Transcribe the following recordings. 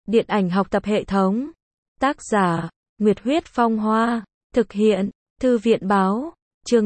Điện ảnh học tập hệ thống. Tác giả, Nguyệt Huyết Phong Hoa. Thực hiện, Thư viện Báo. Chương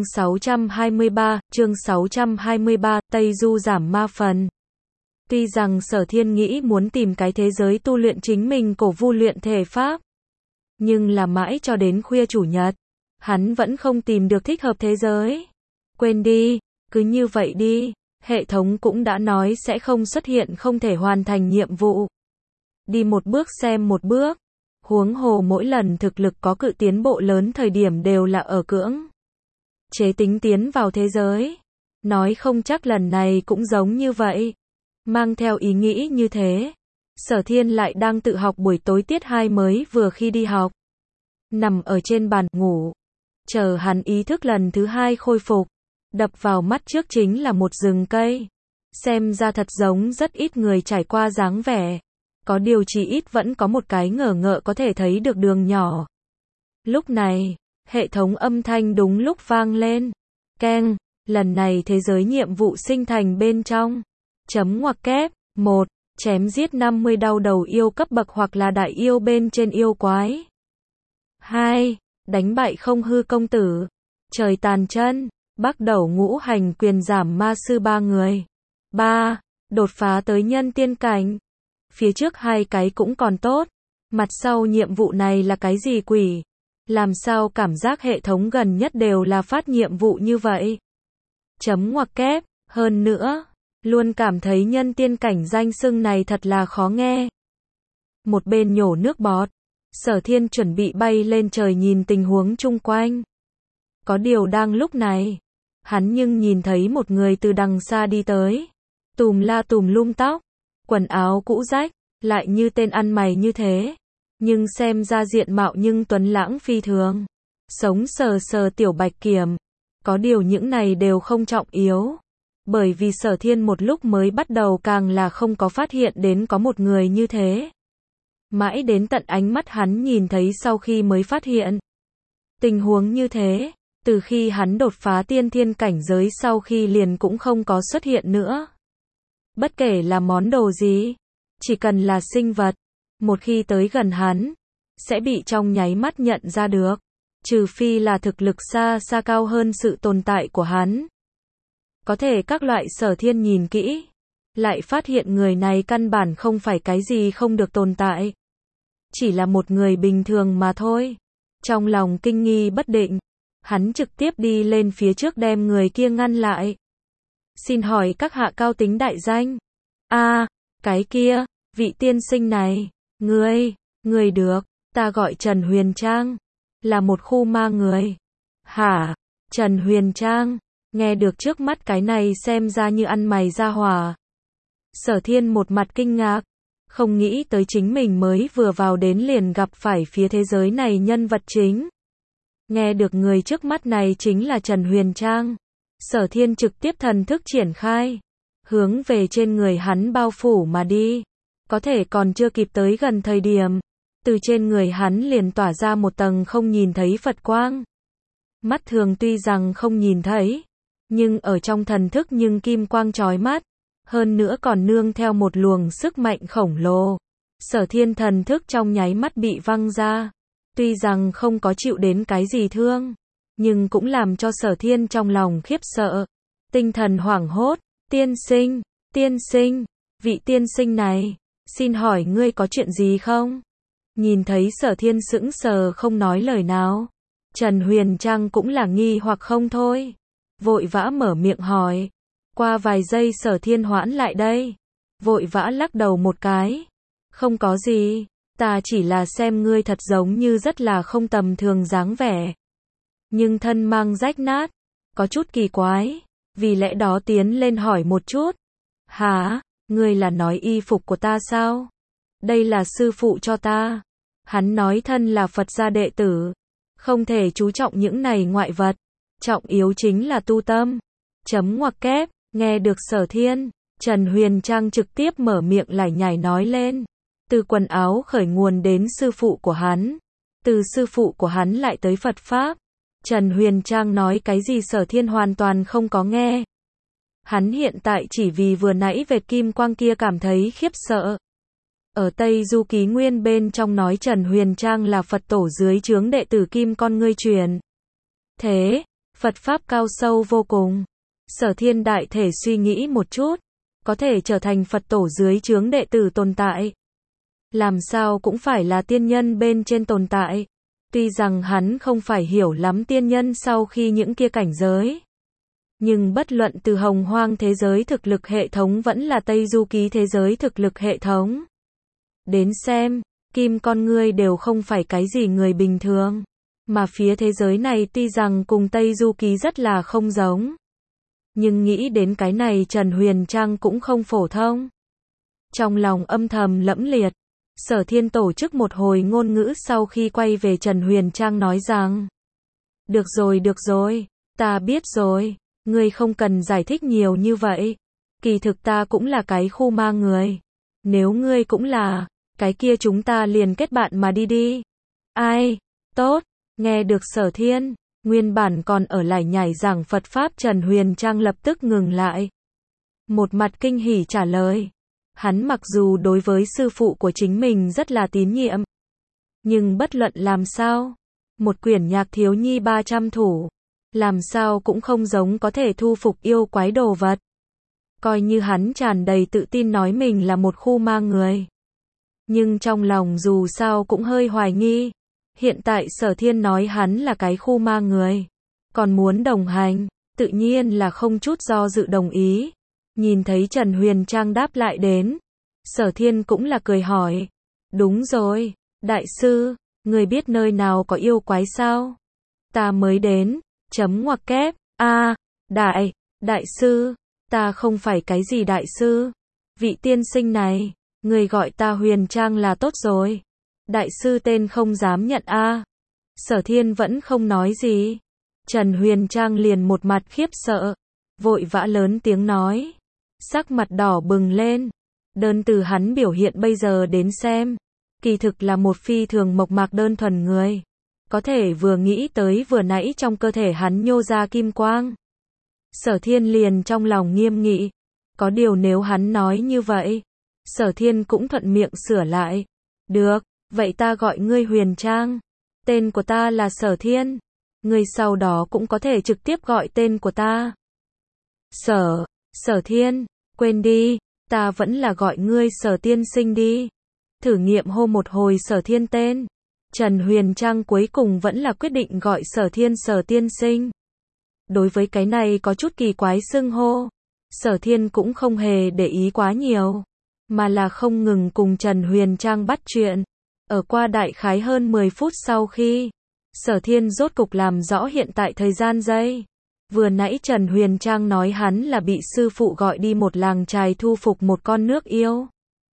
623, Tây Du giảm ma phần. Tuy rằng Sở Thiên nghĩ muốn tìm cái thế giới tu luyện chính mình cổ vu luyện thể pháp, nhưng là mãi cho đến khuya chủ nhật, hắn vẫn không tìm được thích hợp thế giới. Quên đi, cứ như vậy đi, hệ thống cũng đã nói sẽ không xuất hiện không thể hoàn thành nhiệm vụ. Đi một bước xem một bước, huống hồ mỗi lần thực lực có cự tiến bộ lớn thời điểm đều là ở cưỡng chế tính tiến vào thế giới. Nói không chắc lần này cũng giống như vậy. Mang theo ý nghĩ như thế, Sở Thiên lại đang tự học buổi tối tiết 2 mới vừa khi đi học. Nằm ở trên bàn ngủ, chờ hắn ý thức lần thứ 2 khôi phục, đập vào mắt trước chính là một rừng cây. Xem ra thật giống rất ít người trải qua dáng vẻ. Có điều chỉ ít vẫn có một cái ngờ ngợ có thể thấy được đường nhỏ. Lúc này, hệ thống âm thanh đúng lúc vang lên. Keng, lần này thế giới nhiệm vụ sinh thành bên trong. Chấm ngoặc kép, 1. Chém giết 50 đau đầu yêu cấp bậc hoặc là đại yêu bên trên yêu quái. 2. Đánh bại không hư công tử. Trời tàn chân, bắt đầu ngũ hành quyền giảm ma sư 3 người. 3. Đột phá tới nhân tiên cảnh. Phía trước 2 cái cũng còn tốt. Mặt sau nhiệm vụ này là cái gì quỷ? Làm sao cảm giác hệ thống gần nhất đều là phát nhiệm vụ như vậy? Chấm ngoặc kép, hơn nữa, luôn cảm thấy nhân tiên cảnh danh xưng này thật là khó nghe. Một bên nhổ nước bọt, Sở Thiên chuẩn bị bay lên trời nhìn tình huống chung quanh. Có điều đang lúc này, hắn nhưng nhìn thấy một người từ đằng xa đi tới. Tùm la tùm lum tóc, quần áo cũ rách, lại như tên ăn mày như thế. Nhưng xem ra diện mạo nhưng tuấn lãng phi thường. Sống sờ sờ tiểu bạch kiểm. Có điều những này đều không trọng yếu. Bởi vì Sở Thiên một lúc mới bắt đầu càng là không có phát hiện đến có một người như thế. Mãi đến tận ánh mắt hắn nhìn thấy sau khi mới phát hiện. Tình huống như thế, từ khi hắn đột phá tiên thiên cảnh giới sau khi liền cũng không có xuất hiện nữa. Bất kể là món đồ gì, chỉ cần là sinh vật, một khi tới gần hắn, sẽ bị trong nháy mắt nhận ra được. Trừ phi là thực lực xa xa cao hơn sự tồn tại của hắn. Có thể các loại Sở Thiên nhìn kỹ, lại phát hiện người này căn bản không phải cái gì không được tồn tại. Chỉ là một người bình thường mà thôi. Trong lòng kinh nghi bất định, hắn trực tiếp đi lên phía trước đem người kia ngăn lại. Xin hỏi các hạ cao tính đại danh? Cái kia, vị tiên sinh này, ngươi được, ta gọi Trần Huyền Trang, là một khu ma người. Hả? Trần Huyền Trang, nghe được trước mắt cái này xem ra như ăn mày ra hỏa. Sở Thiên một mặt kinh ngạc, không nghĩ tới chính mình mới vừa vào đến liền gặp phải phía thế giới này nhân vật chính. Nghe được người trước mắt này chính là Trần Huyền Trang. Sở Thiên trực tiếp thần thức triển khai, hướng về trên người hắn bao phủ mà đi. Có thể còn chưa kịp tới gần thời điểm, từ trên người hắn liền tỏa ra một tầng không nhìn thấy Phật quang. Mắt thường tuy rằng không nhìn thấy, nhưng ở trong thần thức nhưng kim quang chói mắt, hơn nữa còn nương theo một luồng sức mạnh khổng lồ. Sở Thiên thần thức trong nháy mắt bị văng ra, tuy rằng không có chịu đến cái gì thương, nhưng cũng làm cho Sở Thiên trong lòng khiếp sợ, tinh thần hoảng hốt. Tiên sinh, vị tiên sinh này, xin hỏi ngươi có chuyện gì không? Nhìn thấy Sở Thiên sững sờ không nói lời nào, Trần Huyền Trang cũng là nghi hoặc không thôi, vội vã mở miệng hỏi. Qua vài giây Sở Thiên hoãn lại đây, vội vã lắc đầu một cái. Không có gì, ta chỉ là xem ngươi thật giống như rất là không tầm thường dáng vẻ. Nhưng thân mang rách nát, có chút kỳ quái, vì lẽ đó tiến lên hỏi một chút. Hả, ngươi là nói y phục của ta sao? Đây là sư phụ cho ta. Hắn nói thân là Phật gia đệ tử, không thể chú trọng những này ngoại vật, trọng yếu chính là tu tâm. Chấm ngoặc kép, nghe được Sở Thiên, Trần Huyền Trang trực tiếp mở miệng lải nhải nói lên. Từ quần áo khởi nguồn đến sư phụ của hắn, từ sư phụ của hắn lại tới Phật Pháp. Trần Huyền Trang nói cái gì Sở Thiên hoàn toàn không có nghe. Hắn hiện tại chỉ vì vừa nãy vệt kim quang kia cảm thấy khiếp sợ. Ở Tây Du Ký Nguyên bên trong nói Trần Huyền Trang là Phật tổ dưới trướng đệ tử Kim Con ngươi truyền. Thế, Phật Pháp cao sâu vô cùng. Sở Thiên đại thể suy nghĩ một chút, có thể trở thành Phật tổ dưới trướng đệ tử tồn tại. Làm sao cũng phải là tiên nhân bên trên tồn tại. Tuy rằng hắn không phải hiểu lắm tiên nhân sau khi những kia cảnh giới. Nhưng bất luận từ Hồng Hoang thế giới thực lực hệ thống vẫn là Tây Du Ký thế giới thực lực hệ thống. Đến xem, Kim Con ngươi đều không phải cái gì người bình thường. Mà phía thế giới này tuy rằng cùng Tây Du Ký rất là không giống. Nhưng nghĩ đến cái này Trần Huyền Trang cũng không phổ thông. Trong lòng âm thầm lẫm liệt, Sở Thiên tổ chức một hồi ngôn ngữ sau khi quay về Trần Huyền Trang nói rằng: được rồi, ta biết rồi, ngươi không cần giải thích nhiều như vậy. Kỳ thực ta cũng là cái khu ma người. Nếu ngươi cũng là, cái kia chúng ta liền kết bạn mà đi. Ai, tốt, nghe được Sở Thiên, nguyên bản còn ở lải nhải giảng Phật Pháp Trần Huyền Trang lập tức ngừng lại. Một mặt kinh hỉ trả lời. Hắn mặc dù đối với sư phụ của chính mình rất là tín nhiệm. Nhưng bất luận làm sao, một quyển nhạc thiếu nhi 300 thủ, làm sao cũng không giống có thể thu phục yêu quái đồ vật. Coi như hắn tràn đầy tự tin nói mình là một khu ma người. Nhưng trong lòng dù sao cũng hơi hoài nghi. Hiện tại Sở Thiên nói hắn là cái khu ma người. Còn muốn đồng hành, tự nhiên là không chút do dự đồng ý. Nhìn thấy Trần Huyền Trang đáp lại đến. Sở Thiên cũng là cười hỏi. Đúng rồi, đại sư, người biết nơi nào có yêu quái sao? Ta mới đến, chấm ngoặc kép, đại sư, ta không phải cái gì đại sư. Vị tiên sinh này, người gọi ta Huyền Trang là tốt rồi. Đại sư tên không dám nhận Sở Thiên vẫn không nói gì. Trần Huyền Trang liền một mặt khiếp sợ, vội vã lớn tiếng nói. Sắc mặt đỏ bừng lên. Đơn từ hắn biểu hiện bây giờ đến xem, kỳ thực là một phi thường mộc mạc đơn thuần người. Có thể vừa nghĩ tới vừa nãy trong cơ thể hắn nhô ra kim quang. Sở Thiên liền trong lòng nghiêm nghị. Có điều nếu hắn nói như vậy, Sở Thiên cũng thuận miệng sửa lại. Được, vậy ta gọi ngươi Huyền Trang. Tên của ta là Sở Thiên. Ngươi sau đó cũng có thể trực tiếp gọi tên của ta. Sở Thiên, quên đi, ta vẫn là gọi ngươi Sở tiên sinh đi. Thử nghiệm hô một hồi Sở Thiên tên. Trần Huyền Trang cuối cùng vẫn là quyết định gọi Sở Thiên Sở tiên sinh. Đối với cái này có chút kỳ quái xưng hô, Sở Thiên cũng không hề để ý quá nhiều, mà là không ngừng cùng Trần Huyền Trang bắt chuyện. Ở qua đại khái hơn 10 phút sau khi, Sở Thiên rốt cục làm rõ hiện tại thời gian giây. Vừa nãy Trần Huyền Trang nói hắn là bị sư phụ gọi đi một làng trài thu phục một con nước yêu.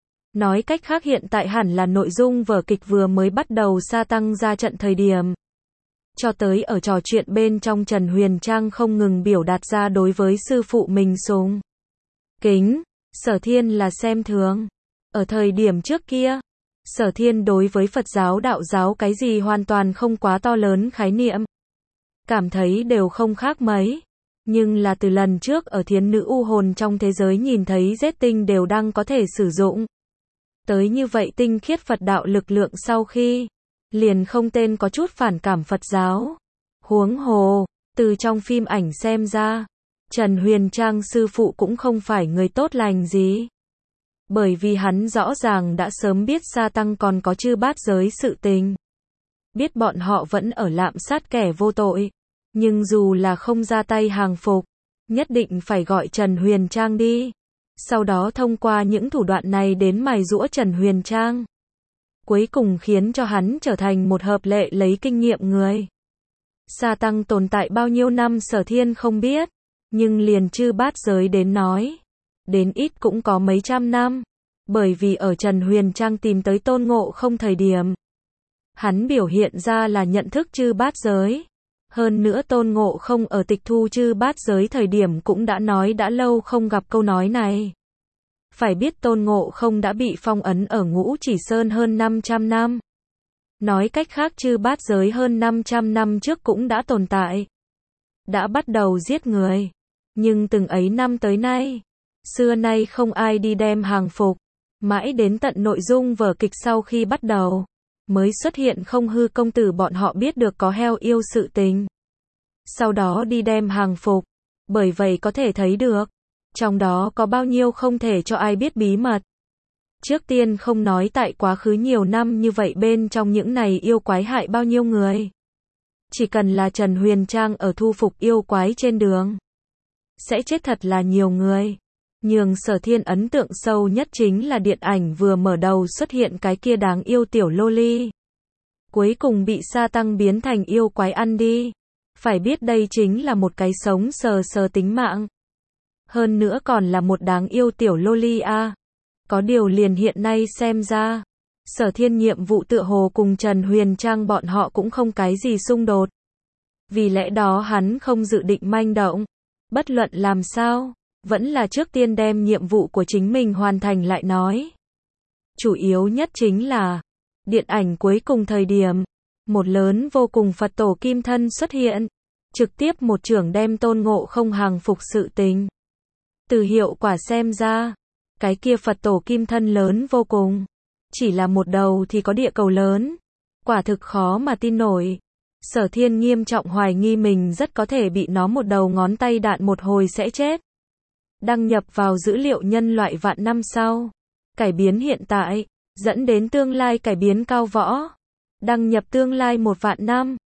Nói cách khác hiện tại hẳn là nội dung vở kịch vừa mới bắt đầu sa tăng ra trận thời điểm. Cho tới ở trò chuyện bên trong Trần Huyền Trang không ngừng biểu đạt ra đối với sư phụ mình sùng kính, Sở Thiên là xem thường. Ở thời điểm trước kia, Sở Thiên đối với Phật giáo đạo giáo cái gì hoàn toàn không quá to lớn khái niệm. Cảm thấy đều không khác mấy. Nhưng là từ lần trước ở Thiến Nữ U Hồn trong thế giới nhìn thấy giết tinh đều đang có thể sử dụng. Tới như vậy tinh khiết Phật đạo lực lượng sau khi, liền không tên có chút phản cảm Phật giáo. Huống hồ, từ trong phim ảnh xem ra, Trần Huyền Trang sư phụ cũng không phải người tốt lành gì. Bởi vì hắn rõ ràng đã sớm biết Sa Tăng còn có chư bát giới sự tình. Biết bọn họ vẫn ở lạm sát kẻ vô tội. Nhưng dù là không ra tay hàng phục, nhất định phải gọi Trần Huyền Trang đi. Sau đó thông qua những thủ đoạn này đến mài giũa Trần Huyền Trang. Cuối cùng khiến cho hắn trở thành một hợp lệ lấy kinh nghiệm người. Sa Tăng tồn tại bao nhiêu năm Sở Thiên không biết. Nhưng liền chư bát giới đến nói. Đến ít cũng có mấy trăm năm. Bởi vì ở Trần Huyền Trang tìm tới Tôn Ngộ Không thời điểm. Hắn biểu hiện ra là nhận thức chư bát giới. Hơn nữa Tôn Ngộ Không ở tịch thu chư bát giới thời điểm cũng đã nói đã lâu không gặp câu nói này. Phải biết Tôn Ngộ Không đã bị phong ấn ở Ngũ Chỉ Sơn hơn 500 năm. Nói cách khác chư bát giới hơn 500 năm trước cũng đã tồn tại. Đã bắt đầu giết người. Nhưng từng ấy năm tới nay, xưa nay không ai đi đem hàng phục. Mãi đến tận nội dung vở kịch sau khi bắt đầu, mới xuất hiện không hư công tử bọn họ biết được có heo yêu sự tình. Sau đó đi đem hàng phục. Bởi vậy có thể thấy được, trong đó có bao nhiêu không thể cho ai biết bí mật. Trước tiên không nói tại quá khứ nhiều năm như vậy bên trong những này yêu quái hại bao nhiêu người. Chỉ cần là Trần Huyền Trang ở thu phục yêu quái trên đường, sẽ chết thật là nhiều người. Nhưng Sở Thiên ấn tượng sâu nhất chính là điện ảnh vừa mở đầu xuất hiện cái kia đáng yêu tiểu loli. Cuối cùng bị sa tăng biến thành yêu quái ăn đi. Phải biết đây chính là một cái sống sờ sờ tính mạng. Hơn nữa còn là một đáng yêu tiểu loli a. Có điều liền hiện nay xem ra, Sở Thiên nhiệm vụ tựa hồ cùng Trần Huyền Trang bọn họ cũng không cái gì xung đột. Vì lẽ đó hắn không dự định manh động. Bất luận làm sao, vẫn là trước tiên đem nhiệm vụ của chính mình hoàn thành lại nói. Chủ yếu nhất chính là, điện ảnh cuối cùng thời điểm, một lớn vô cùng Phật tổ kim thân xuất hiện, trực tiếp một chưởng đem Tôn Ngộ Không hàng phục sự tình. Từ hiệu quả xem ra, cái kia Phật tổ kim thân lớn vô cùng, chỉ là một đầu thì có địa cầu lớn, quả thực khó mà tin nổi. Sở Thiên nghiêm trọng hoài nghi mình rất có thể bị nó một đầu ngón tay đạn một hồi sẽ chết. Đăng nhập vào dữ liệu nhân loại vạn năm sau, cải biến hiện tại, dẫn đến tương lai cải biến cao võ. Đăng nhập tương lai 1 vạn năm.